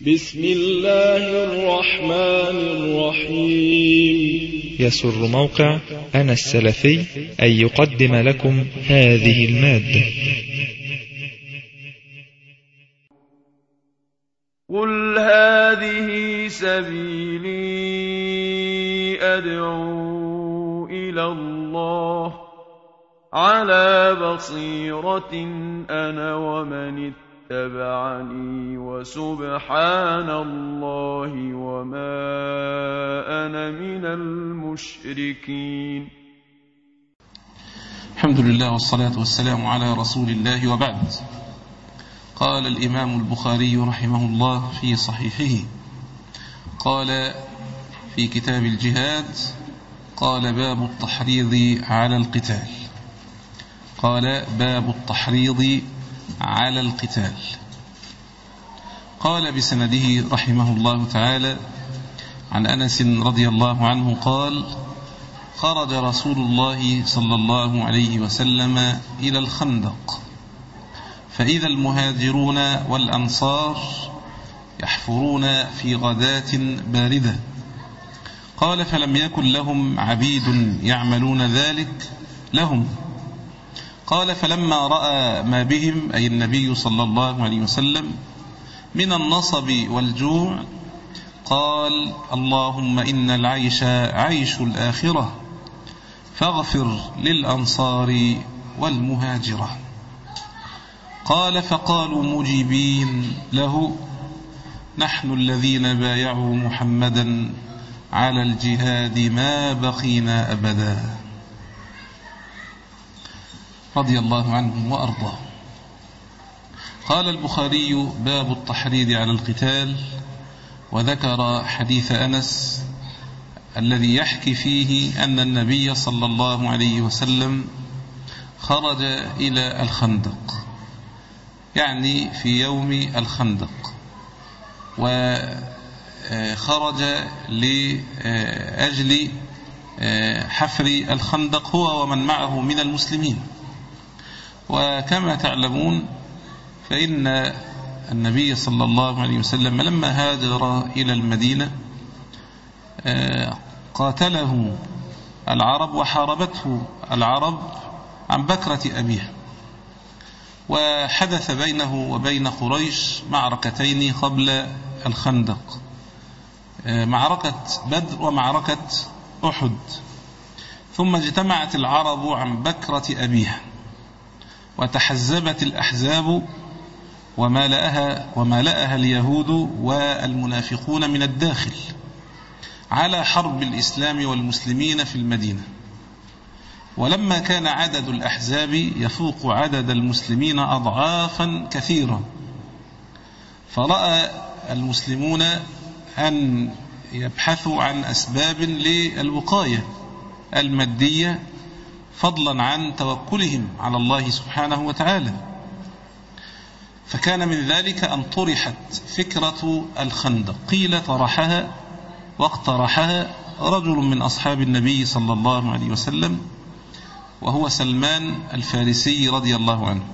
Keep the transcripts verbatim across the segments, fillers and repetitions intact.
بسم الله الرحمن الرحيم. يسر موقع أنا السلفي أن يقدم لكم هذه المادة. قل هذه سبيلي أدعو إلى الله على بصيرة أنا ومن اتبعني وسبحان الله وما أنا من المشركين. الحمد لله والصلاة والسلام على رسول الله، وبعد. قال الإمام البخاري رحمه الله في صحيحه، قال في كتاب الجهاد، قال باب التحريض على القتال قال باب التحريض على القتال قال بسنده رحمه الله تعالى عن أنس رضي الله عنه قال: خرج رسول الله صلى الله عليه وسلم إلى الخندق، فإذا المهاجرون والأنصار يحفرون في غداة باردة. قال: فلم يكن لهم عبيد يعملون ذلك لهم. قال: فلما رأى ما بهم، أي النبي صلى الله عليه وسلم، من النصب والجوع، قال: اللهم إن العيش عيش الآخرة، فاغفر للأنصار والمهاجرة. قال: فقالوا مجيبين له: نحن الذين بايعوا محمدا على الجهاد ما بقينا أبدا، رضي الله عنهم وأرضاه. قال البخاري: باب التحريض على القتال، وذكر حديث أنس الذي يحكي فيه أن النبي صلى الله عليه وسلم خرج إلى الخندق، يعني في يوم الخندق، وخرج لأجل حفر الخندق هو ومن معه من المسلمين. وكما تعلمون فإن النبي صلى الله عليه وسلم لما هاجر إلى المدينة قاتله العرب وحاربته العرب عن بكرة أبيه، وحدث بينه وبين قريش معركتين قبل الخندق، معركة بدر ومعركة أحد. ثم اجتمعت العرب عن بكرة أبيها، وتحزبت الأحزاب وملأها وملأها اليهود والمنافقون من الداخل على حرب الإسلام والمسلمين في المدينة. ولما كان عدد الأحزاب يفوق عدد المسلمين أضعافا كثيرة، فرأى المسلمون أن يبحثوا عن أسباب للوقاية المادية، فضلا عن توكلهم على الله سبحانه وتعالى. فكان من ذلك أن طرحت فكرة الخندق، قيل طرحها واقترحها رجل من أصحاب النبي صلى الله عليه وسلم، وهو سلمان الفارسي رضي الله عنه.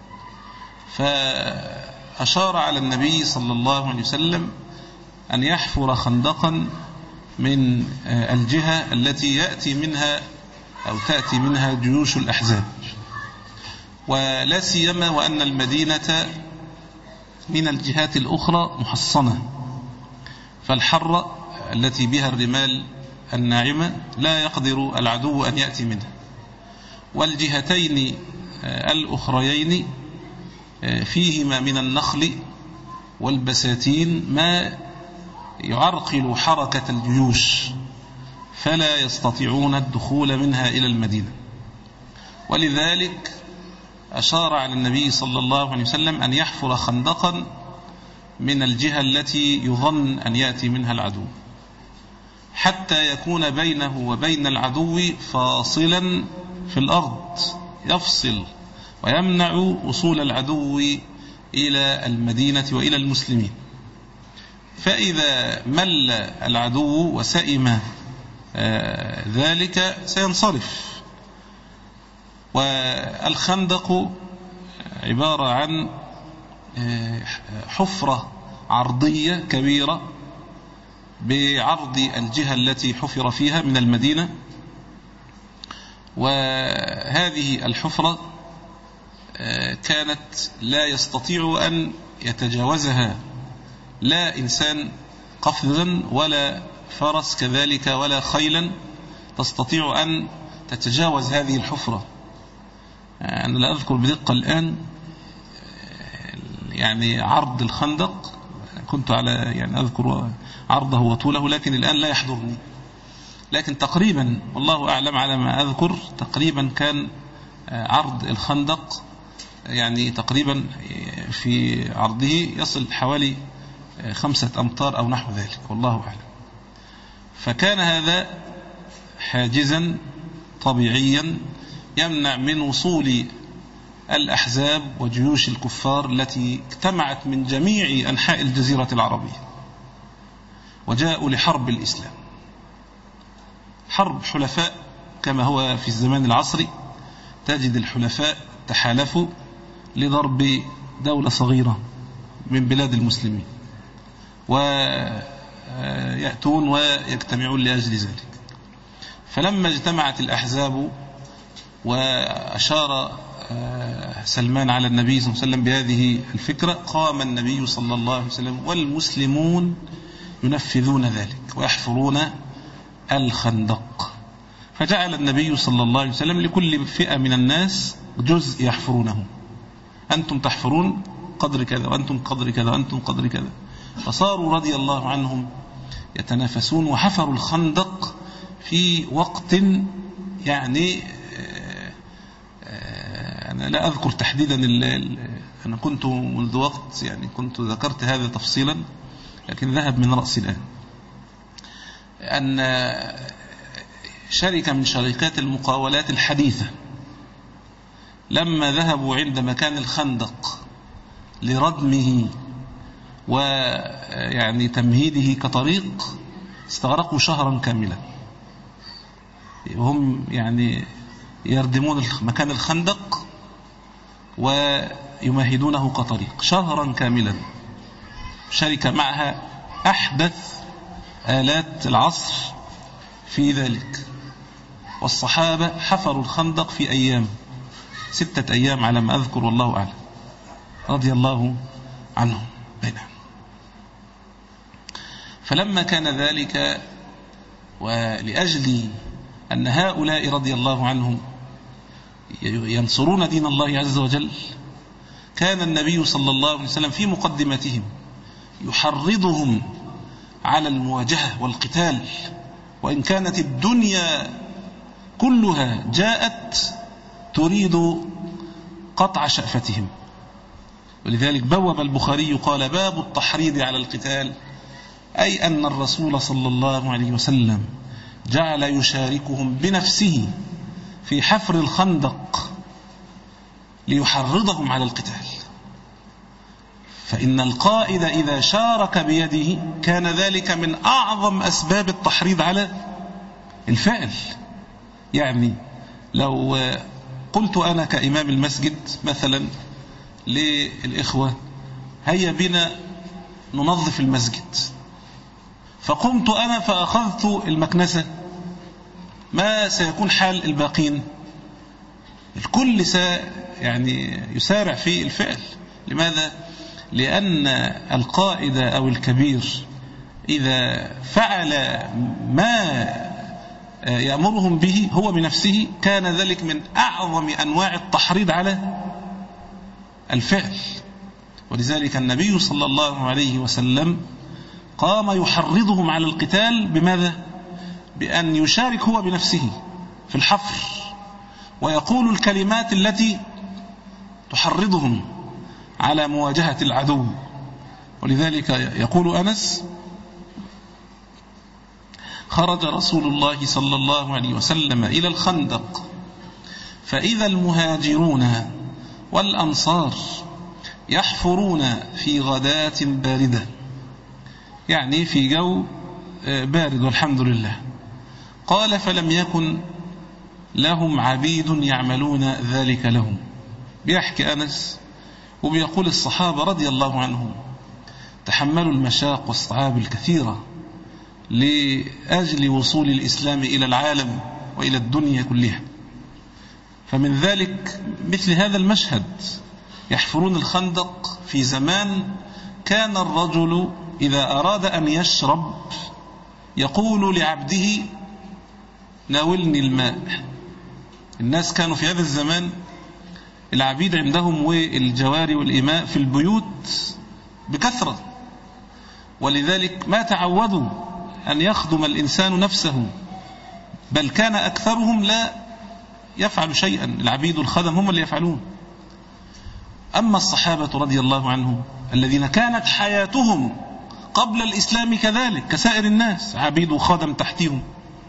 فأشار على النبي صلى الله عليه وسلم أن يحفر خندقا من الجهة التي يأتي منها أو تأتي منها جيوش الأحزاب، ولا سيما وأن المدينة من الجهات الأخرى محصنة، فالحرة التي بها الرمال الناعمة لا يقدر العدو أن يأتي منها، والجهتين الأخريين فيهما من النخل والبساتين ما يعرقل حركة الجيوش، فلا يستطيعون الدخول منها إلى المدينة. ولذلك أشار على النبي صلى الله عليه وسلم أن يحفر خندقا من الجهة التي يظن أن يأتي منها العدو، حتى يكون بينه وبين العدو فاصلا في الأرض يفصل ويمنع وصول العدو إلى المدينة وإلى المسلمين. فإذا مل العدو وسئم ذلك سينصرف. والخندق عبارة عن حفرة عرضية كبيرة بعرض الجهة التي حفر فيها من المدينة، وهذه الحفرة كانت لا يستطيع أن يتجاوزها لا إنسان قفزا ولا فرس كذلك ولا خيلا تستطيع أن تتجاوز هذه الحفرة. أنا لا أذكر بدقة الآن يعني عرض الخندق، كنت على يعني أذكر عرضه وطوله، لكن الآن لا يحضرني، لكن تقريبا والله أعلم على ما أذكر تقريبا كان عرض الخندق يعني تقريبا في عرضه يصل حوالي خمسة أمتار أو نحو ذلك والله أعلم. فكان هذا حاجزا طبيعيا يمنع من وصول الأحزاب وجيوش الكفار التي اجتمعت من جميع أنحاء الجزيرة العربية وجاءوا لحرب الإسلام، حرب حلفاء كما هو في الزمان العصري. تجد الحلفاء تحالفوا لضرب دولة صغيرة من بلاد المسلمين ويأتون ويجتمعون لأجل ذلك. فلما اجتمعت الأحزاب وأشار سلمان على النبي صلى الله عليه وسلم بهذه الفكرة، قام النبي صلى الله عليه وسلم والمسلمون ينفذون ذلك ويحفرون الخندق. فجعل النبي صلى الله عليه وسلم لكل فئة من الناس جزء يحفرونه، أنتم تحفرون قدر كذا وأنتم قدر كذا وأنتم قدر كذا. فصاروا رضي الله عنهم يتنافسون وحفروا الخندق في وقت يعني أنا لا أذكر تحديدا، أنا كنت منذ وقت يعني كنت ذكرت هذا تفصيلا لكن ذهب من رأسي الآن، أن شركة من شركات المقاولات الحديثة لما ذهبوا عند مكان الخندق لردمه ويعني تمهيده كطريق استغرقوا شهرا كاملا، هم يعني يردمون مكان الخندق ويمهدونه كطريق شهرا كاملا. شركة معها أحدث آلات العصر في ذلك، والصحابة حفروا الخندق في أيام، ستة أيام على ما أذكر والله أعلم، رضي الله عنهم بينهم. فلما كان ذلك ولأجل أن هؤلاء رضي الله عنهم ينصرون دين الله عز وجل، كان النبي صلى الله عليه وسلم في مقدمتهم يحرضهم على المواجهة والقتال، وإن كانت الدنيا كلها جاءت تريد قطع شأفتهم. ولذلك بوب البخاري قال: باب التحريض على القتال، أي أن الرسول صلى الله عليه وسلم جعل يشاركهم بنفسه في حفر الخندق ليحرضهم على القتال. فإن القائد إذا شارك بيده كان ذلك من أعظم أسباب التحريض على الفعل. يعني لو قلت أنا كإمام المسجد مثلا للإخوة: هيا بنا ننظف المسجد، فقمت أنا فأخذت المكنسة، ما سيكون حال الباقين؟ الكل سي يعني يسارع في الفعل. لماذا؟ لأن القائد أو الكبير إذا فعل ما يأمرهم به هو بنفسه كان ذلك من أعظم أنواع التحريض على الفعل. ولذلك النبي صلى الله عليه وسلم قام يحرضهم على القتال بماذا؟ بأن يشارك هو بنفسه في الحفر ويقول الكلمات التي تحرضهم على مواجهة العدو. ولذلك يقول أنس: خرج رسول الله صلى الله عليه وسلم إلى الخندق فإذا المهاجرون والأنصار يحفرون في غداة باردة، يعني في جو بارد والحمد لله. قال: فلم يكن لهم عبيد يعملون ذلك لهم. بيحكي أنس وبيقول الصحابة رضي الله عنهم: تحملوا المشاق والصعاب الكثيرة لأجل وصول الإسلام إلى العالم وإلى الدنيا كلها. فمن ذلك مثل هذا المشهد، يحفرون الخندق في زمان كان الرجل إذا أراد أن يشرب يقول لعبده ناولني الماء. الناس كانوا في هذا الزمان العبيد عندهم والجواري والإماء في البيوت بكثرة، ولذلك ما تعودوا أن يخدم الإنسان نفسه، بل كان أكثرهم لا يفعل شيئا، العبيد الخدم هم اللي يفعلون. أما الصحابة رضي الله عنهم الذين كانت حياتهم قبل الإسلام كذلك كسائر الناس، عبيد وخدم تحتهم،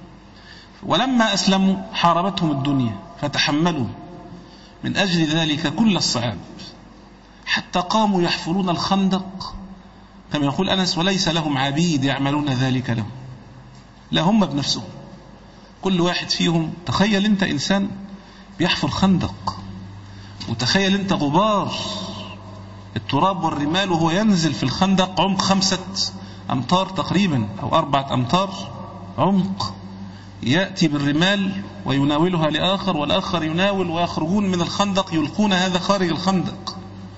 ولما أسلموا حاربتهم الدنيا فتحملوا من أجل ذلك كل الصعاب، حتى قاموا يحفرون الخندق كما يقول أنس وليس لهم عبيد يعملون ذلك لهم، لا هم بنفسهم كل واحد فيهم. تخيل أنت إنسان بيحفر خندق، وتخيل أنت غبار التراب والرمال وهو ينزل في الخندق عمق خمسة أمتار تقريبا أو أربعة أمتار عمق، يأتي بالرمال ويناولها لآخر والآخر يناول، ويخرجون من الخندق يلقون هذا خارج الخندق.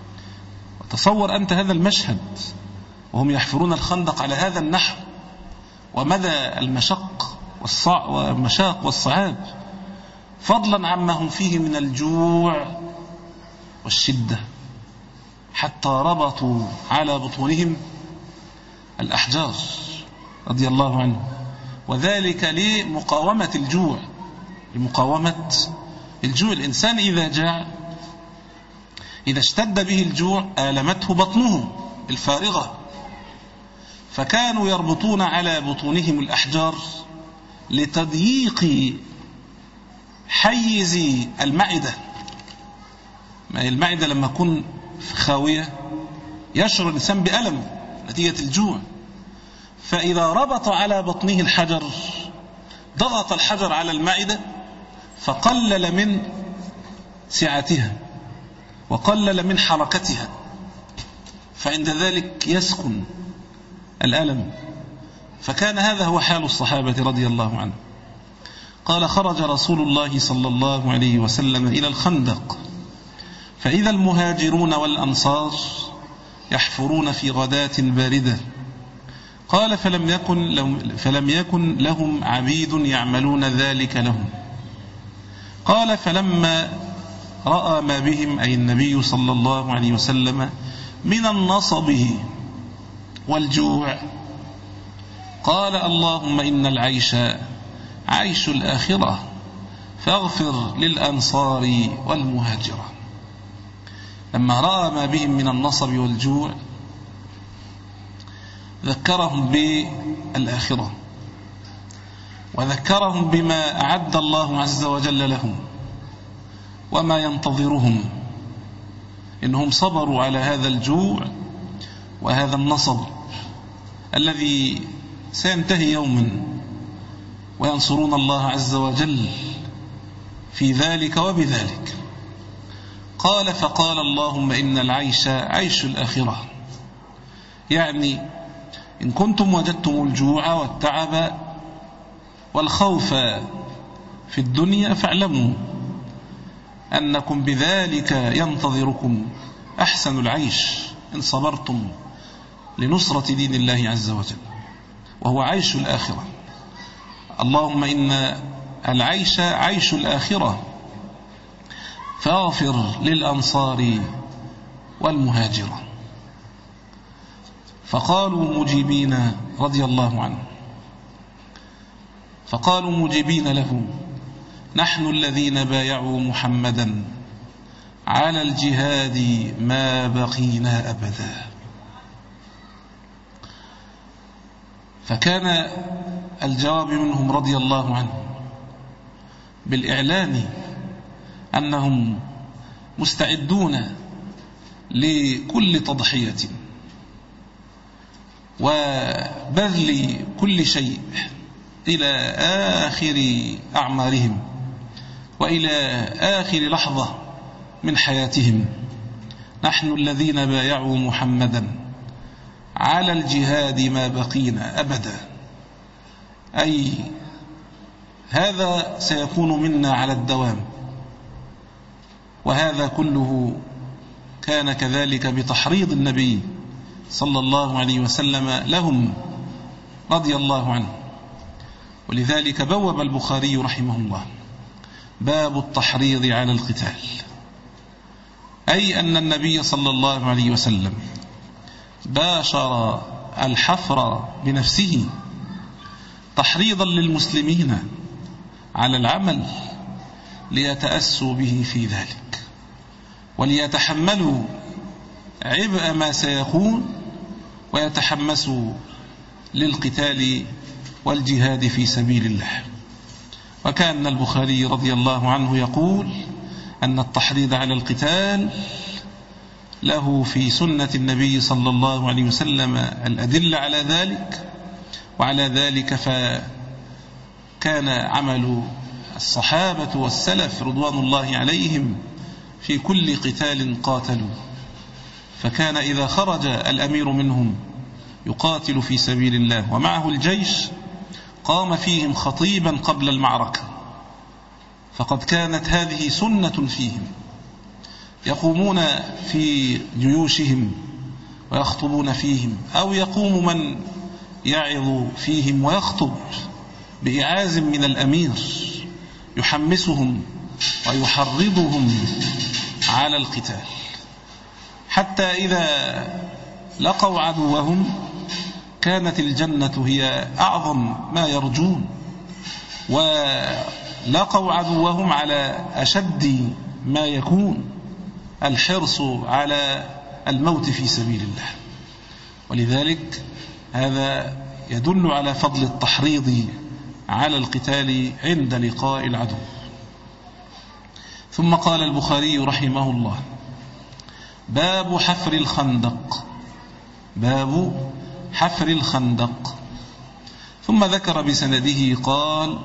تصور أنت هذا المشهد وهم يحفرون الخندق على هذا النحو، ومدى المشق والمشاق والصعاب، فضلا عما هم فيه من الجوع والشدة، حتى ربطوا على بطونهم الأحجار رضي الله عنه، وذلك لمقاومة الجوع. لمقاومة الجوع، الإنسان إذا جاع إذا اشتد به الجوع آلمته بطنه الفارغة، فكانوا يربطون على بطونهم الأحجار لتضييق حيز المعدة. المعدة لما تكون خاوية يشعر الإنسان بألم نتيجة الجوع، فإذا ربط على بطنه الحجر ضغط الحجر على المعدة فقلل من سعتها وقلل من حركتها، فعند ذلك يسكن الألم. فكان هذا هو حال الصحابة رضي الله عنهم. قال خرج رسول الله صلى الله عليه وسلم إلى الخندق فإذا المهاجرون والأنصار يحفرون في غداة باردة. قال فلم يكن لهم, فلم يكن لهم عبيد يعملون ذلك لهم. قال فلما رأى ما بهم أي النبي صلى الله عليه وسلم من النصب والجوع قال اللهم إن العيش عيش الآخرة فاغفر للأنصار والمهاجرة. لما رأى ما بهم من النصب والجوع ذكرهم بالآخرة، وذكرهم بما أعد الله عز وجل لهم وما ينتظرهم، إنهم صبروا على هذا الجوع وهذا النصب الذي سينتهي يوما وينصرون الله عز وجل في ذلك وبذلك. قال فقال اللهم إن العيش عيش الآخرة، يعني إن كنتم وجدتم الجوع والتعب والخوف في الدنيا فاعلموا أنكم بذلك ينتظركم أحسن العيش إن صبرتم لنصرة دين الله عز وجل، وهو عيش الآخرة. اللهم إن العيش عيش الآخرة فاغفر للأنصار والمهاجرة. فقالوا مجيبين رضي الله عنه فقالوا مجيبين له نحن الذين بايعوا محمدا على الجهاد ما بقينا أبدا. فكان الجواب منهم رضي الله عنه بالإعلان أنهم مستعدون لكل تضحية وبذل كل شيء إلى آخر أعمارهم وإلى آخر لحظة من حياتهم. نحن الذين بايعوا محمدا على الجهاد ما بقينا أبدا، أي هذا سيكون منا على الدوام. وهذا كله كان كذلك بتحريض النبي صلى الله عليه وسلم لهم رضي الله عنه. ولذلك بوب البخاري رحمه الله باب التحريض على القتال، أي أن النبي صلى الله عليه وسلم باشر الحفر بنفسه تحريضا للمسلمين على العمل ليتأسوا به في ذلك، وليتحملوا عبء ما سيكون، ويتحمسوا للقتال والجهاد في سبيل الله. وكان البخاري رضي الله عنه يقول أن التحريض على القتال له في سنة النبي صلى الله عليه وسلم الأدلة على ذلك، وعلى ذلك فكان عمل الصحابة والسلف رضوان الله عليهم في كل قتال قاتلوا. فكان إذا خرج الأمير منهم يقاتل في سبيل الله ومعه الجيش قام فيهم خطيبا قبل المعركة، فقد كانت هذه سنة فيهم، يقومون في جيوشهم ويخطبون فيهم، أو يقوم من يعظ فيهم ويخطب بإعاز من الأمير يحمسهم ويحرضهم على القتال، حتى إذا لقوا عدوهم كانت الجنة هي أعظم ما يرجون، ولقوا عدوهم على أشد ما يكون الحرص على الموت في سبيل الله. ولذلك هذا يدل على فضل التحريض على القتال عند لقاء العدو. ثم قال البخاري رحمه الله باب حفر الخندق، باب حفر الخندق. ثم ذكر بسنده قال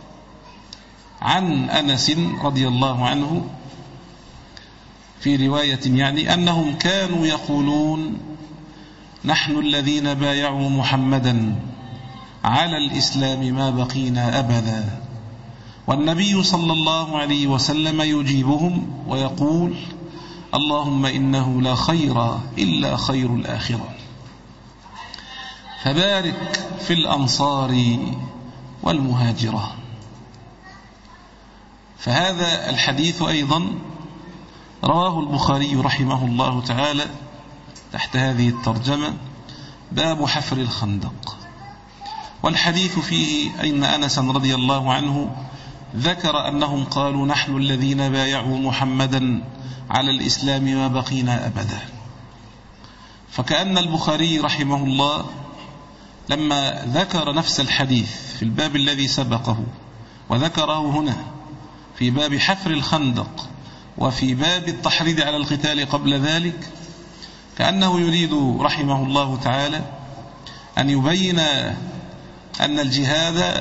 عن أنس رضي الله عنه في رواية يعني أنهم كانوا يقولون نحن الذين بايعوا محمدا على الإسلام ما بقينا أبدا، والنبي صلى الله عليه وسلم يجيبهم ويقول اللهم إنه لا خير إلا خير الآخرة، فبارك في الأنصار والمهاجرة. فهذا الحديث أيضا رواه البخاري رحمه الله تعالى تحت هذه الترجمة باب حفر الخندق. والحديث فيه أن أنس رضي الله عنه ذكر أنهم قالوا نحن الذين بايعوا محمدا على الإسلام ما بقينا أبدا. فكأن البخاري رحمه الله لما ذكر نفس الحديث في الباب الذي سبقه وذكره هنا في باب حفر الخندق وفي باب التحريض على القتال قبل ذلك، كأنه يريد رحمه الله تعالى أن يبين أن الجهاد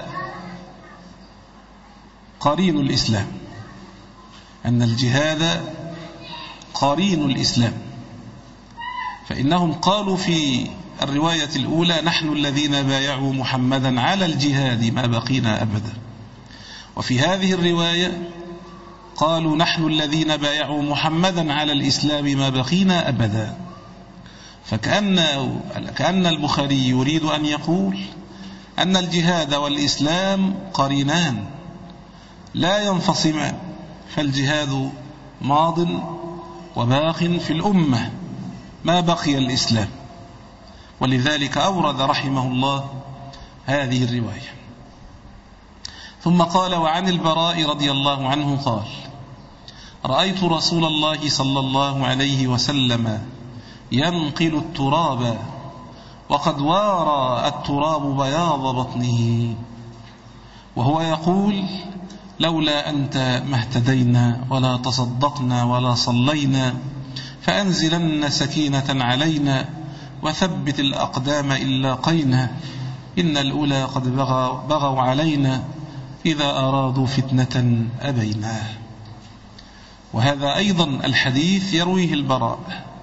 قرين الإسلام، أن الجهاد قرين الإسلام. فإنهم قالوا في الرواية الأولى نحن الذين بايعوا محمدا على الجهاد ما بقينا أبدا، وفي هذه الرواية قالوا نحن الذين بايعوا محمدا على الإسلام ما بقينا أبدا. فكأن كأن البخاري يريد أن يقول أن الجهاد والإسلام قرينان لا ينفصمان، فالجهاد ماض وباق في الأمة ما بقي الإسلام. ولذلك أورد رحمه الله هذه الرواية. ثم قال وعن البراء رضي الله عنه قال رأيت رسول الله صلى الله عليه وسلم ينقل التراب وقد وارى التراب بياض بطنه وهو يقول لولا أنت ما اهتدينا ولا تصدقنا ولا صلينا، فأنزلن سكينة علينا وثبت الأقدام إن لاقينا، إن الأولى قد بغوا, بغوا علينا إذا أرادوا فتنة أبينا. وهذا أيضا الحديث يرويه البراء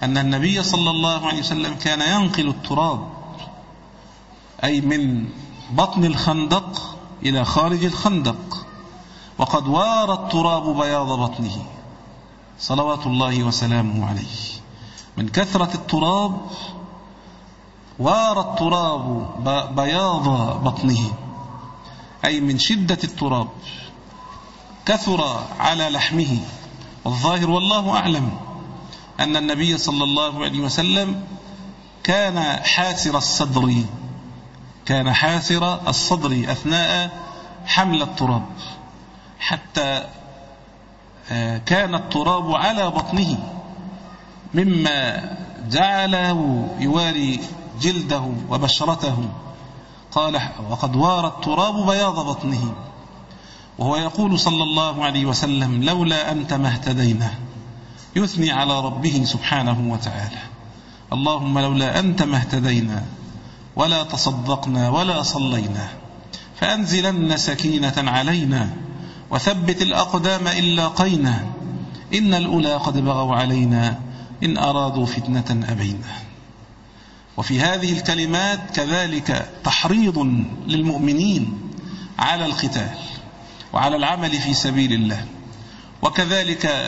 أن النبي صلى الله عليه وسلم كان ينقل التراب، أي من بطن الخندق إلى خارج الخندق، وقد وار التراب بياض بطنه صلوات الله وسلامه عليه. من كثرة التراب وار التراب بياض بطنه، أي من شدة التراب كثر على لحمه. والظاهر والله أعلم أن النبي صلى الله عليه وسلم كان حاسر الصدر، كان حاسر الصدر أثناء حمل التراب، حتى كان التراب على بطنه مما جعله يواري جلده وبشرته. قال وقد وار التراب بياض بطنه، وهو يقول صلى الله عليه وسلم لولا أنت ما اهتدينا، يثني على ربه سبحانه وتعالى. اللهم لولا أنت ما اهتدينا ولا تصدقنا ولا صلينا، فأنزلن سكينة علينا وثبت الأقدام إن لاقينا، إن الأولى قد بغوا علينا إن أرادوا فتنة أبينا. وفي هذه الكلمات كذلك تحريض للمؤمنين على القتال وعلى العمل في سبيل الله، وكذلك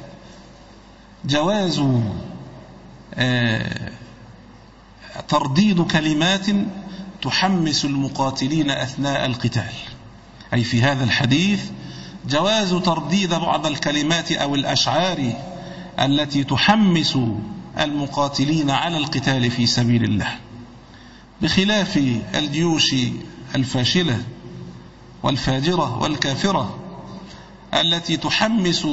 جواز ترديد كلمات تحمس المقاتلين أثناء القتال. أي في هذا الحديث جواز ترديد بعض الكلمات أو الأشعار التي تحمس المقاتلين على القتال في سبيل الله، بخلاف الجيوش الفاشلة والفاجرة والكافرة التي تحمس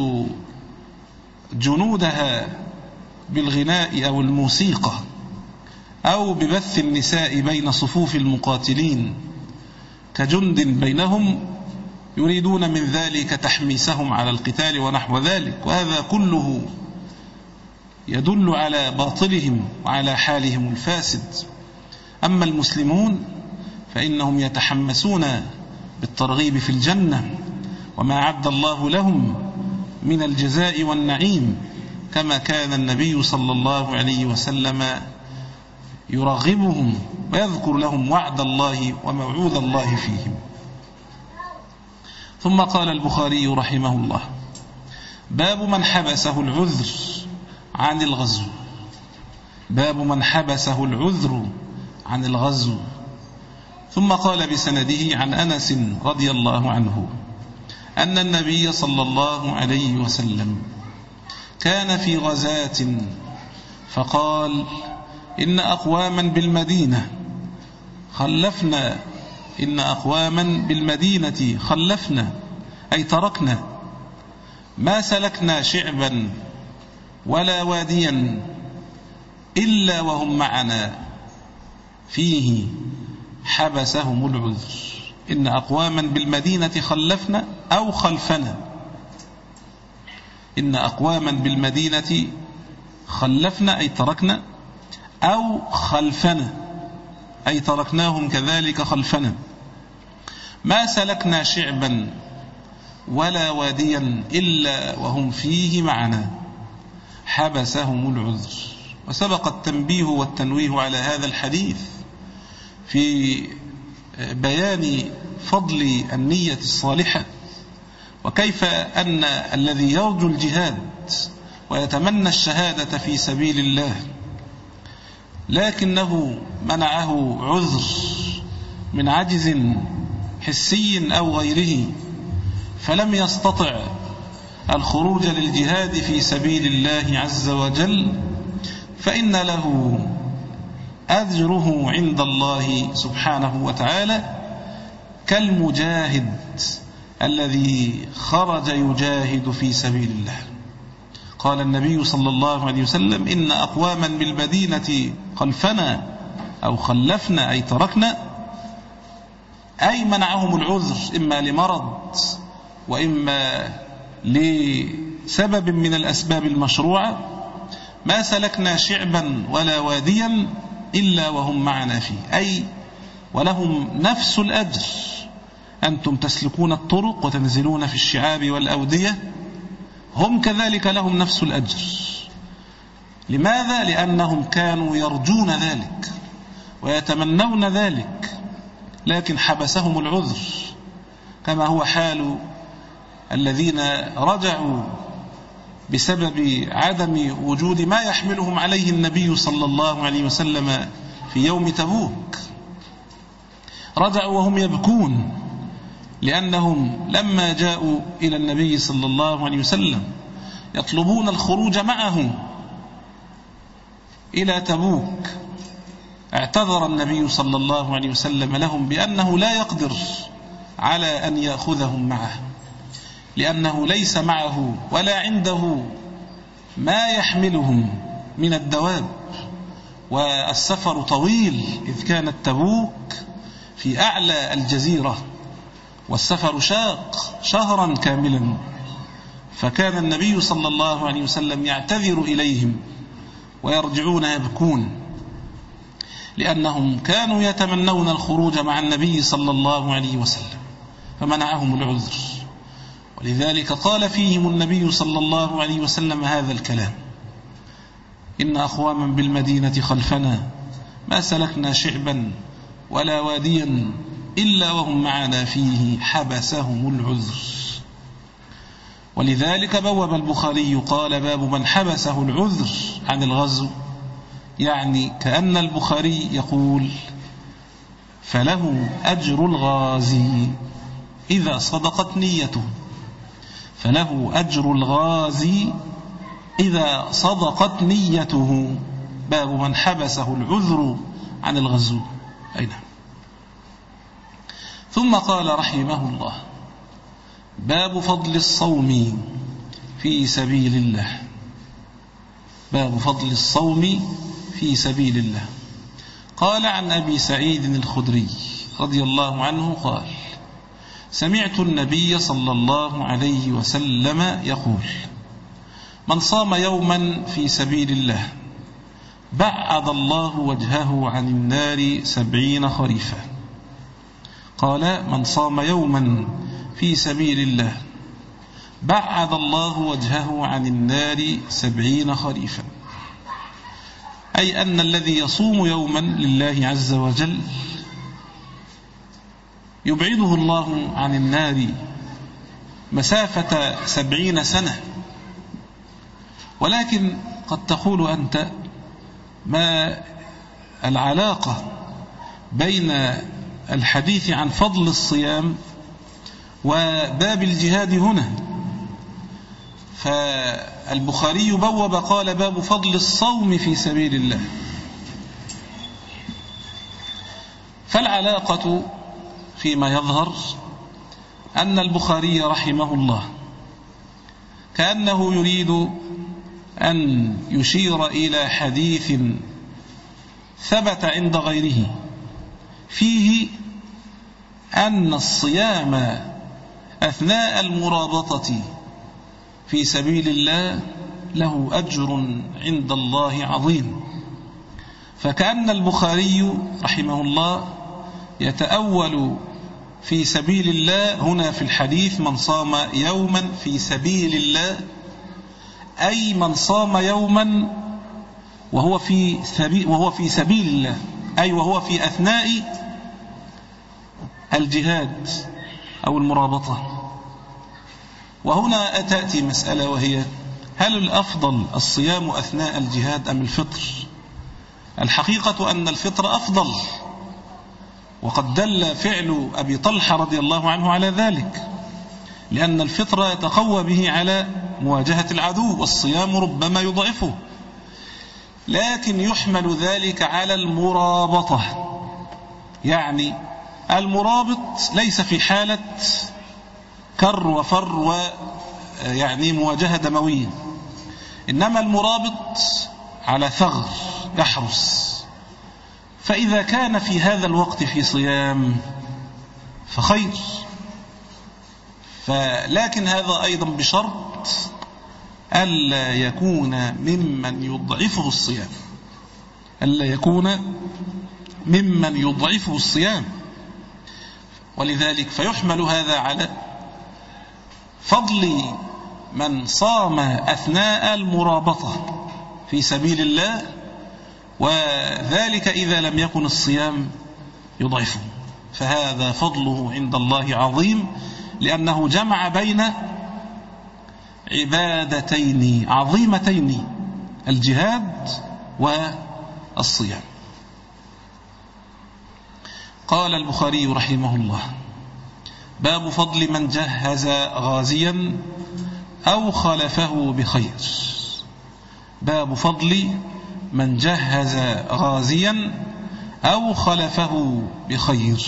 جنودها بالغناء أو الموسيقى أو ببث النساء بين صفوف المقاتلين كجند بينهم، يريدون من ذلك تحميسهم على القتال ونحو ذلك، وهذا كله يدل على باطلهم وعلى حالهم الفاسد. أما المسلمون فإنهم يتحمسون بالترغيب في الجنة وما أعد الله لهم من الجزاء والنعيم، كما كان النبي صلى الله عليه وسلم يرغبهم ويذكر لهم وعد الله وموعود الله فيهم. ثم قال البخاري رحمه الله: باب من حبسه العذر عن الغزو. باب من حبسه العذر عن الغزو. ثم قال بسنده عن أنس رضي الله عنه أن النبي صلى الله عليه وسلم كان في غزاة فقال: إن أقواما بالمدينة خلفنا إن أقواما بالمدينة خلفنا، أي تركنا، ما سلكنا شعبا ولا واديا إلا وهم معنا فيه حبسهم العذر. إن أقواما بالمدينة خلفنا أو خلفنا. إن أقواما بالمدينة خلفنا أي تركنا، أو خلفنا أي تركناهم كذلك خلفنا. ما سلكنا شعبا ولا واديا إلا وهم فيه معنا حبسهم العذر. وسبق التنبيه والتنويه على هذا الحديث في بيان فضل النية الصالحة، وكيف أن الذي يرجو الجهاد ويتمنى الشهادة في سبيل الله لكنه منعه عذر من عجز حسي أو غيره فلم يستطع الخروج للجهاد في سبيل الله عز وجل، فإن له أجره عند الله سبحانه وتعالى كالمجاهد الذي خرج يجاهد في سبيل الله. قال النبي صلى الله عليه وسلم: إن أقواما بالمدينة خلفنا أو خلفنا أي تركنا، أي منعهم العذر إما لمرض وإما لسبب من الأسباب المشروعة. ما سلكنا شعبا ولا واديا إلا وهم معنا فيه، أي ولهم نفس الأجر. أنتم تسلكون الطرق وتنزلون في الشعاب والأودية، هم كذلك لهم نفس الأجر. لماذا؟ لأنهم كانوا يرجون ذلك ويتمنون ذلك، لكن حبسهم العذر، كما هو حال الذين رجعوا بسبب عدم وجود ما يحملهم عليه النبي صلى الله عليه وسلم في يوم تبوك. رجعوا وهم يبكون، لأنهم لما جاءوا إلى النبي صلى الله عليه وسلم يطلبون الخروج معه إلى تبوك، اعتذر النبي صلى الله عليه وسلم لهم بأنه لا يقدر على أن يأخذهم معه، لأنه ليس معه ولا عنده ما يحملهم من الدواب، والسفر طويل، إذ كانت تبوك في أعلى الجزيرة والسفر شاق شهرا كاملا. فكان النبي صلى الله عليه وسلم يعتذر إليهم ويرجعون يبكون، لأنهم كانوا يتمنون الخروج مع النبي صلى الله عليه وسلم فمنعهم العذر. ولذلك قال فيهم النبي صلى الله عليه وسلم هذا الكلام: إن أقواما بالمدينة خلفنا ما سلكنا شعبا ولا واديا إلا وهم معنا فيه حبسهم العذر. ولذلك بوب البخاري قال: باب من حبسه العذر عن الغزو، يعني كأن البخاري يقول: فله أجر الغازي إذا صدقت نيته، فله أجر الغازي إذا صدقت نيته. باب من حبسه العذر عن الغزو. أين؟ ثم قال رحمه الله: باب فضل الصوم في سبيل الله. باب فضل الصوم في سبيل الله. قال عن أبي سعيد الخدري رضي الله عنه قال: سمعت النبي صلى الله عليه وسلم يقول: من صام يوما في سبيل الله بعد الله وجهه عن النار سبعين خريفا. قال: من صام يوما في سبيل الله بعد الله وجهه عن النار سبعين خريفا، أي أن الذي يصوم يوما لله عز وجل يبعده الله عن النار مسافة سبعين سنة. ولكن قد تقول أنت: ما العلاقة بين الحديث عن فضل الصيام وباب الجهاد هنا؟ فالبخاري بوب قال: باب فضل الصوم في سبيل الله. فالعلاقة فيما يظهر أن البخاري رحمه الله كأنه يريد أن يشير إلى حديث ثبت عند غيره فيه أن الصيام أثناء المرابطة في سبيل الله له أجر عند الله عظيم. فكأن البخاري رحمه الله يتأول في سبيل الله هنا في الحديث: من صام يوما في سبيل الله، أي من صام يوما وهو في سبيل, وهو في سبيل الله، أي وهو في أثناء الجهاد أو المرابطة. وهنا تأتي مسألة، وهي: هل الأفضل الصيام أثناء الجهاد أم الفطر؟ الحقيقة أن الفطر أفضل، وقد دل فعل أبي طلحة رضي الله عنه على ذلك، لأن الفطر يتقوى به على مواجهة العدو، والصيام ربما يضعفه. لكن يحمل ذلك على المرابطة، يعني المرابط ليس في حالة كر وفر ويعني مواجهة دموية، إنما المرابط على ثغر يحرس. فإذا كان في هذا الوقت في صيام فخير، فلكن هذا أيضا بشرط ألا يكون ممن يضعفه الصيام، ألا يكون ممن يضعفه الصيام. ولذلك فيحمل هذا على فضل من صام أثناء المرابطة في سبيل الله، وذلك إذا لم يكن الصيام يضعفه. فهذا فضله عند الله عظيم، لأنه جمع بين عبادتين عظيمتين، الجهاد والصيام. قال البخاري رحمه الله: باب فضل من جهز غازيا أو خلفه بخير. باب فضل من جهز غازيا أو خلفه بخير.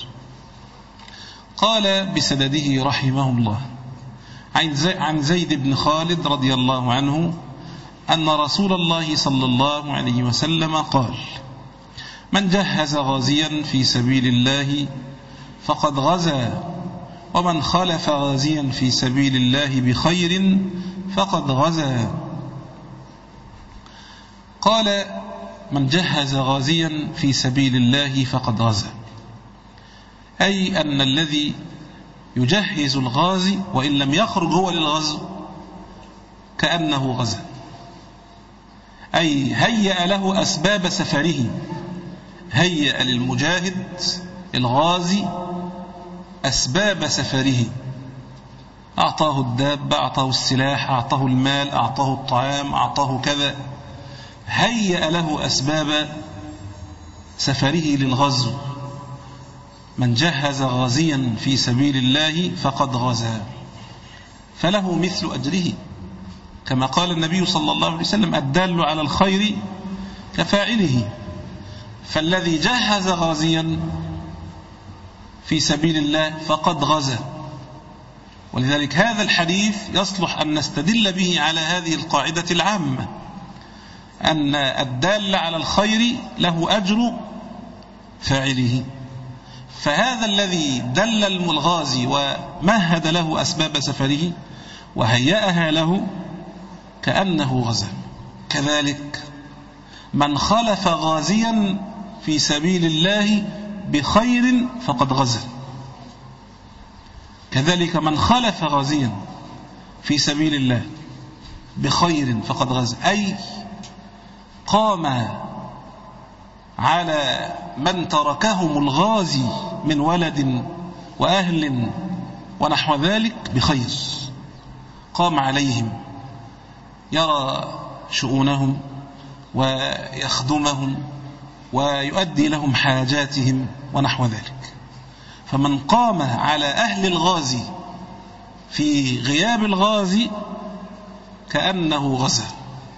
قال بسدده رحمه الله: عن زيد بن خالد رضي الله عنه أن رسول الله صلى الله عليه وسلم قال: من جهز غازيا في سبيل الله فقد غزا، ومن خلف غازيا في سبيل الله بخير فقد غزا. قال: من جهز غازيا في سبيل الله فقد غزا، أي أن الذي يجهز الغازي وإن لم يخرج هو للغزو كأنه غزا، أي هيأ له أسباب سفره، هيأ للمجاهد الغازي أسباب سفره، أعطاه الدابة، أعطاه السلاح، أعطاه المال، أعطاه الطعام، أعطاه كذا، هيأ له أسباب سفره للغزو. من جهز غازيا في سبيل الله فقد غزا، فله مثل أجره، كما قال النبي صلى الله عليه وسلم: الدال على الخير كفاعله. فالذي جهز غازيا في سبيل الله فقد غزا. ولذلك هذا الحديث يصلح أن نستدل به على هذه القاعدة العامة، أن الدال على الخير له أجر فاعله. فهذا الذي دل الغازي ومهد له أسباب سفره وهيأها له كأنه غزا. كذلك من خلف غازيا في سبيل الله بخير فقد غزا. كذلك من خلف غازيا في سبيل الله بخير فقد غزا، أي قام على من تركهم الغازي من ولد وأهل ونحو ذلك بخير، قام عليهم يرى شؤونهم ويخدمهم ويؤدي لهم حاجاتهم ونحو ذلك. فمن قام على أهل الغازي في غياب الغازي كأنه غزا،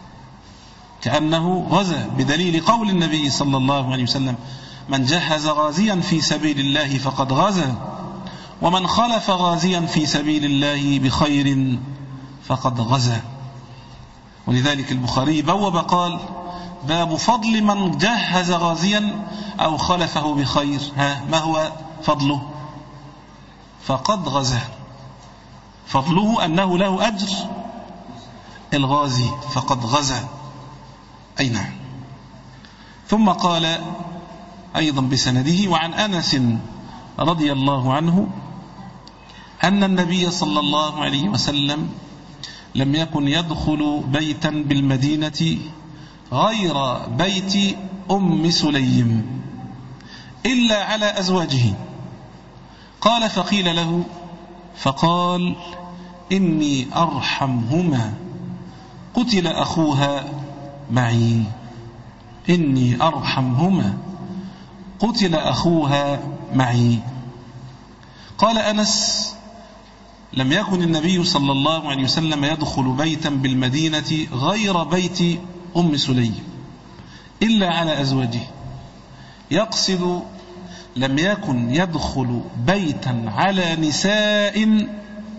كأنه غزا، بدليل قول النبي صلى الله عليه وسلم: من جهز غازيا في سبيل الله فقد غزا، ومن خلف غازيا في سبيل الله بخير فقد غزا. ولذلك البخاري بوب قال: باب فضل من جهز غازيا أو خلفه بخير. ها ما هو فضله؟ فقد غزا. فضله أنه له أجر الغازي، فقد غزا. أي نعم. ثم قال أيضا بسنده: وعن أنس رضي الله عنه أن النبي صلى الله عليه وسلم لم يكن يدخل بيتا بالمدينة غير بيت أم سليم إلا على أزواجه. قال: فقيل له فقال: إني أرحمهما قتل أخوها معي. إني أرحمهما قتل أخوها معي. قال أنس: لم يكن النبي صلى الله عليه وسلم يدخل بيتا بالمدينة غير بيت أم سليم إلا على أزواجه. يقصد لم يكن يدخل بيتا على نساء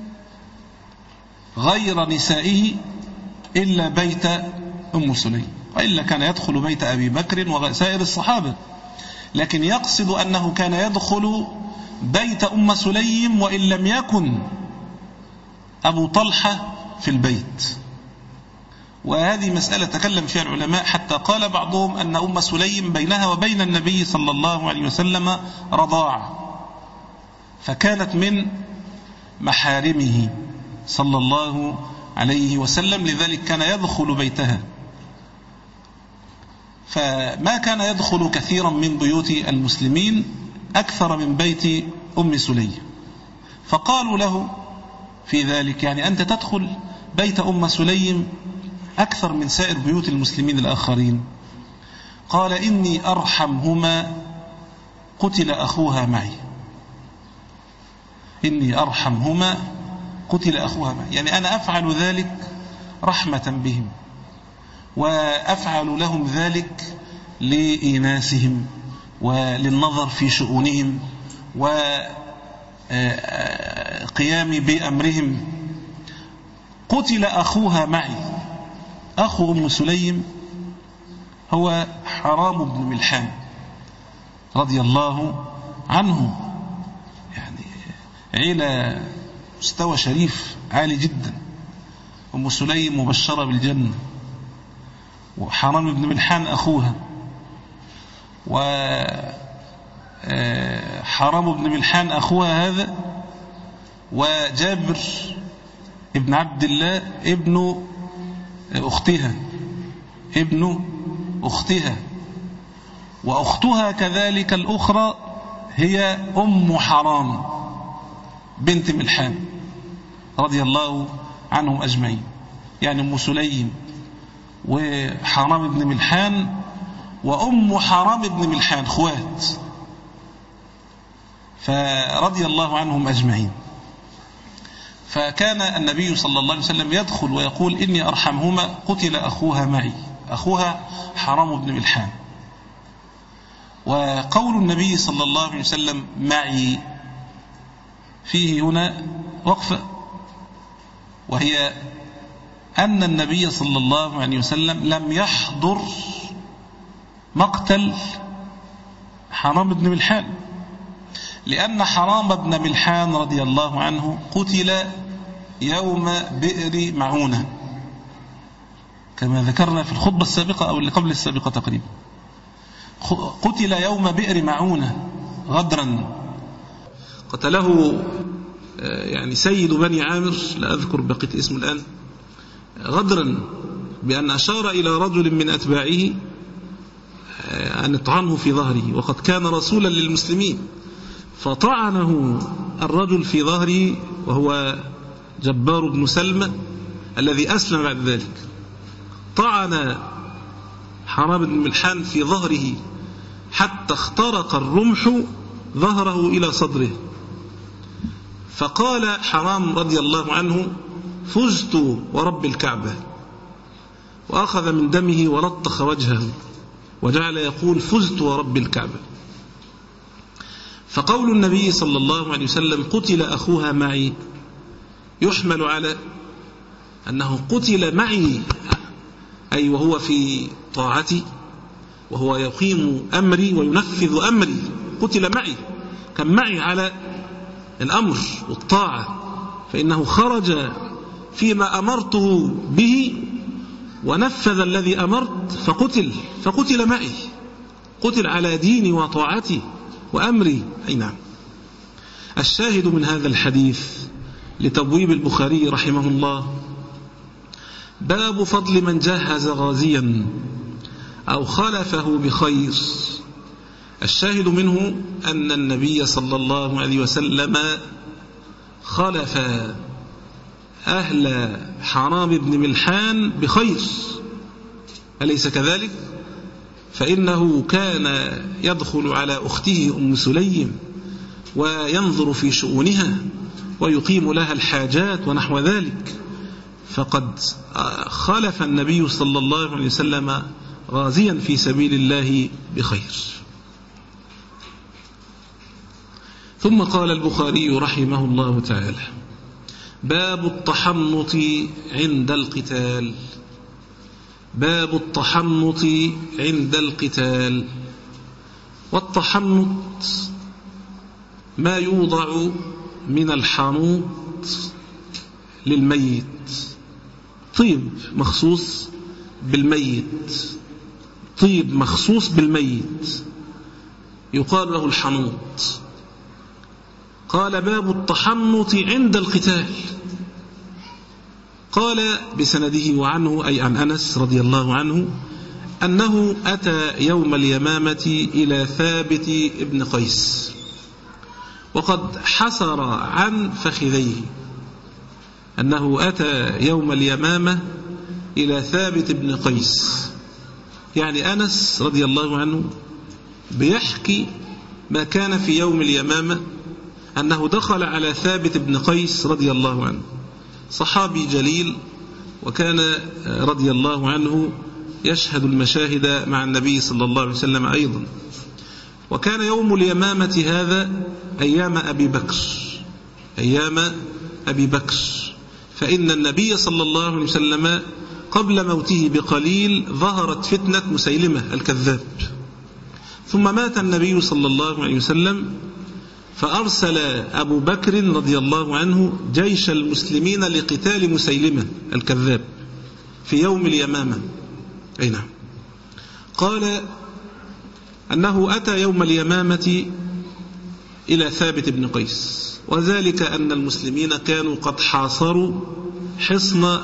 غير نسائه إلا بيت أم سليم، وإلا كان يدخل بيت أبي بكر وسائر الصحابة. لكن يقصد أنه كان يدخل بيت أم سليم وإن لم يكن أبو طلحة في البيت. وهذه مسألة تكلم فيها العلماء، حتى قال بعضهم أن أم سليم بينها وبين النبي صلى الله عليه وسلم رضاع، فكانت من محارمه صلى الله عليه وسلم، لذلك كان يدخل بيتها فما كان يدخل كثيرا من بيوت المسلمين أكثر من بيت أم سليم، فقالوا له في ذلك يعني أنت تدخل بيت أم سليم أكثر من سائر بيوت المسلمين الآخرين. قال إني أرحمهما قتل أخوها معي، إني أرحمهما قتل أخوها معي، يعني أنا أفعل ذلك رحمة بهم، وأفعل لهم ذلك لإيناسهم وللنظر في شؤونهم وقيام بأمرهم. قتل أخوها معي. أخو أم سليم هو حرام بن ملحان رضي الله عنه، يعني عيلة مستوى شريف عالي جدا. أم سليم مبشرة بالجنة، وحرام بن ملحان أخوها، وحرام بن ملحان أخوها هذا، وجابر ابن عبد الله ابن أختها ابن أختها وأختها كذلك الأخرى هي أم حرام بنت ملحان رضي الله عنهم أجمعين. يعني أم سليم وحرام بن ملحان وأم حرام بن ملحان خوات، فرضي الله عنهم أجمعين. فكان النبي صلى الله عليه وسلم يدخل ويقول إني أرحمهما قتل أخوها معي، أخوها حرام بن ملحان. وقول النبي صلى الله عليه وسلم معي فيه هنا وقفة، وهي أن النبي صلى الله عليه وسلم لم يحضر مقتل حرام بن ملحان، لأن حرام بن ملحان رضي الله عنه قتل يوم بئر معونة كما ذكرنا في الخطبة السابقة أو اللي قبل السابقة تقريبا. قتل يوم بئر معونة غدرا، قتله يعني سيد بني عامر، لا أذكر بقية اسمه الآن، غدرا بأن أشار إلى رجل من أتباعه أن يطعنه في ظهره، وقد كان رسولا للمسلمين، فطعنه الرجل في ظهره وهو جبار بن سلمة الذي أسلم بعد ذلك. طعن حرام بن ملحان في ظهره حتى اخترق الرمح ظهره إلى صدره، فقال حرام رضي الله عنه فزت ورب الكعبة، وأخذ من دمه ولطخ وجهه وجعل يقول فزت ورب الكعبة. فقول النبي صلى الله عليه وسلم قتل أخوها معي يحمل على أنه قتل معي، أي وهو في طاعتي وهو يقيم أمري وينفذ أمري، قتل معي، كان معي على الأمر والطاعة، فإنه خرج فيما أمرته به ونفذ الذي أمرت فقتل فقتل معي، قتل على ديني وطاعتي وأمري. أي نعم. الشاهد من هذا الحديث لتبويب البخاري رحمه الله باب فضل من جهز غازيا أو خلفه بخير. الشاهد منه أن النبي صلى الله عليه وسلم خلف أهل حرام بن ملحان بخير، أليس كذلك؟ فإنه كان يدخل على أخته أم سليم وينظر في شؤونها ويقيم لها الحاجات ونحو ذلك، فقد خلف النبي صلى الله عليه وسلم غازيا في سبيل الله بخير. ثم قال البخاري رحمه الله تعالى باب التحنط عند القتال. باب التحنط عند القتال. والتحنط ما يوضع من الحنوط للميت، طيب مخصوص بالميت، طيب مخصوص بالميت يقال له الحنوط. قال باب التحنط عند القتال. قال بسنده وعنه أي عن أنس رضي الله عنه أنه أتى يوم اليمامة إلى ثابت ابن قيس وقد حسر عن فخذيه. أنه أتى يوم اليمامة إلى ثابت ابن قيس، يعني أنس رضي الله عنه بيحكي ما كان في يوم اليمامة، أنه دخل على ثابت ابن قيس رضي الله عنه، صحابي جليل، وكان رضي الله عنه يشهد المشاهد مع النبي صلى الله عليه وسلم أيضا. وكان يوم اليمامة هذا أيام أبي بكر، أيام أبي بكر، فإن النبي صلى الله عليه وسلم قبل موته بقليل ظهرت فتنة مسيلمة الكذاب، ثم مات النبي صلى الله عليه وسلم، فأرسل أبو بكر رضي الله عنه جيش المسلمين لقتال مسيلمة الكذاب في يوم اليمامة. أي نعم. قال أنه أتى يوم اليمامة إلى ثابت بن قيس، وذلك أن المسلمين كانوا قد حاصروا حصن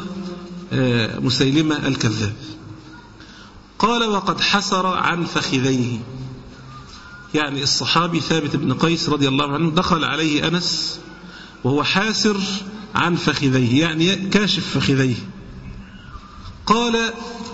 مسيلمة الكذاب. قال وقد حسر عن فخذيه، يعني الصحابي ثابت بن قيس رضي الله عنه دخل عليه أنس وهو حاسر عن فخذيه، يعني كاشف فخذيه. قال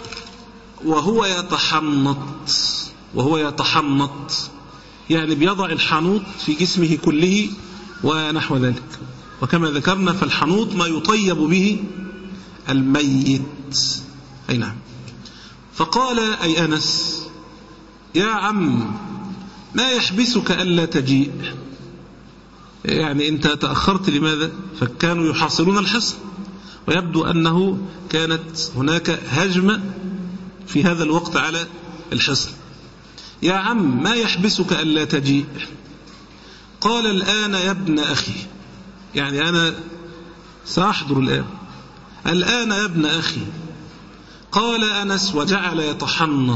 وهو يتحنط، وهو يتحنط يعني بيضع الحنوط في جسمه كله ونحو ذلك. وكما ذكرنا فالحنوط ما يطيب به الميت. أي نعم. فقال أي أنس يا عم ما يحبسك ألا تجيء، يعني أنت تأخرت لماذا؟ فكانوا يحاصرون الحصن، ويبدو أنه كانت هناك هجمة في هذا الوقت على الحصن. يا عم ما يحبسك ألا تجيء؟ قال الآن يا ابن أخي، يعني أنا سأحضر الآن، الآن يا ابن أخي. قال أنس وجعل يتحنط،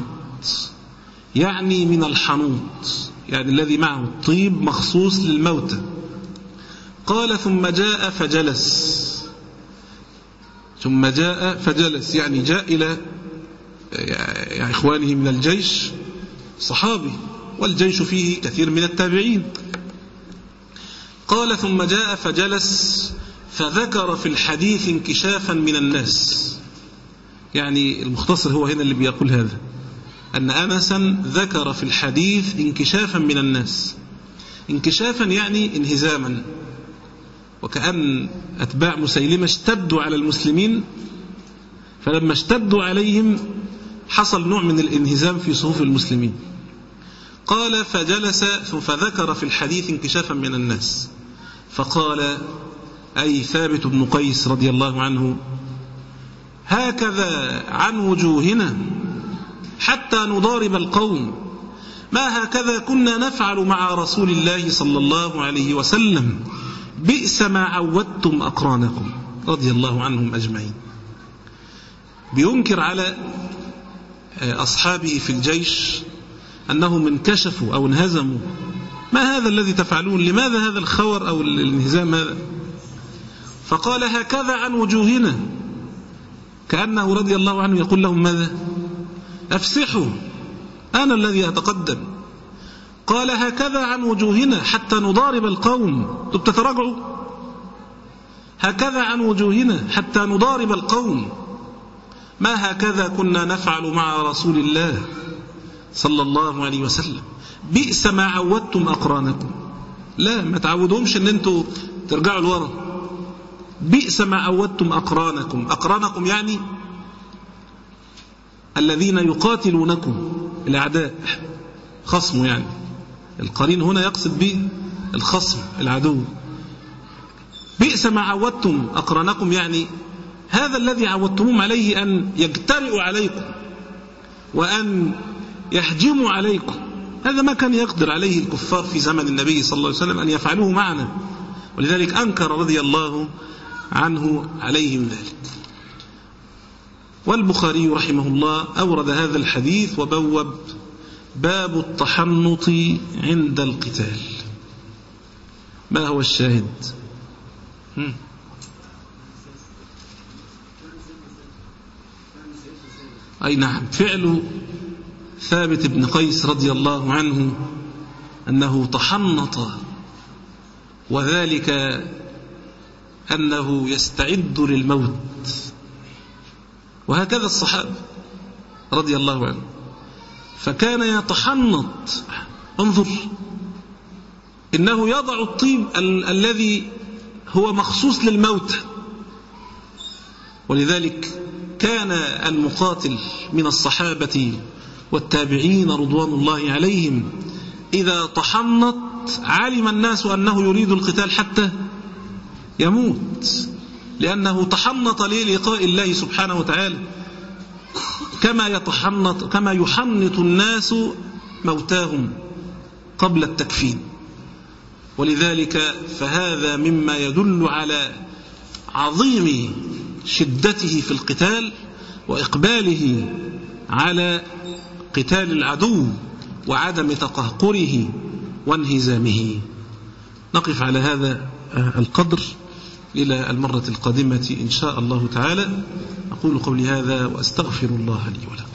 يعني من الحنوط، يعني الذي معه الطيب مخصوص للموتى. قال ثم جاء فجلس، ثم جاء فجلس يعني جاء إلى يعني إخوانه من الجيش، صحابي والجيش فيه كثير من التابعين. قال ثم جاء فجلس فذكر في الحديث انكشافا من الناس، يعني المختصر هو هنا اللي بيقول هذا، أن أنسا ذكر في الحديث انكشافا من الناس. انكشافا يعني انهزاما، وكأن أتباع مسيلمة اشتدوا على المسلمين، فلما اشتدوا عليهم حصل نوع من الانهزام في صفوف المسلمين. قال فجلس فذكر في الحديث انكشافا من الناس، فقال أي ثابت بن قيس رضي الله عنه هكذا عن وجوهنا حتى نضارب القوم، ما هكذا كنا نفعل مع رسول الله صلى الله عليه وسلم، بئس ما عودتم أقرانكم، رضي الله عنهم أجمعين. بينكر على أصحابه في الجيش أنهم انكشفوا أو انهزموا، ما هذا الذي تفعلون؟ لماذا هذا الخور أو الانهزام هذا؟ فقال هكذا عن وجوهنا، كأنه رضي الله عنه يقول لهم ماذا؟ أفسحوا، أنا الذي أتقدم. قال هكذا عن وجوهنا حتى نضارب القوم، تتراجعوا، هكذا عن وجوهنا حتى نضارب القوم، ما هكذا كنا نفعل مع رسول الله صلى الله عليه وسلم، بئس ما عودتم أقرانكم. لا، ما تعودهمش ان انتوا ترجعوا لورا، بئس ما عودتم أقرانكم. أقرانكم يعني الذين يقاتلونكم، الأعداء، خصم، يعني القرين هنا يقصد به الخصم العدو. بئس ما عودتم أقرانكم يعني هذا الذي عودتموهم عليه أن يجترئوا عليكم وأن يحجموا عليكم، هذا ما كان يقدر عليه الكفار في زمن النبي صلى الله عليه وسلم أن يفعلوه معنا، ولذلك أنكر رضي الله عنه عليهم ذلك. والبخاري رحمه الله أورد هذا الحديث وبوب باب التحنط عند القتال. ما هو الشاهد؟ هم. أي نعم، فعل ثابت بن قيس رضي الله عنه أنه تحنط، وذلك أنه يستعد للموت. وهكذا الصحابة رضي الله عنه، فكان يتحنط. انظر، إنه يضع الطيب ال- الذي هو مخصوص للموت. ولذلك كان المقاتل من الصحابة والتابعين رضوان الله عليهم إذا تحنط علم الناس أنه يريد القتال حتى يموت، لأنه تحنط للقاء الله سبحانه وتعالى، كما يتحنط كما يحنط الناس موتاهم قبل التكفين. ولذلك فهذا مما يدل على عظيم شدته في القتال وإقباله على قتال العدو وعدم تقهقره وانهزامه. نقف على هذا القدر إلى المرة القادمة إن شاء الله تعالى. أقول قولي هذا وأستغفر الله لي ولكم.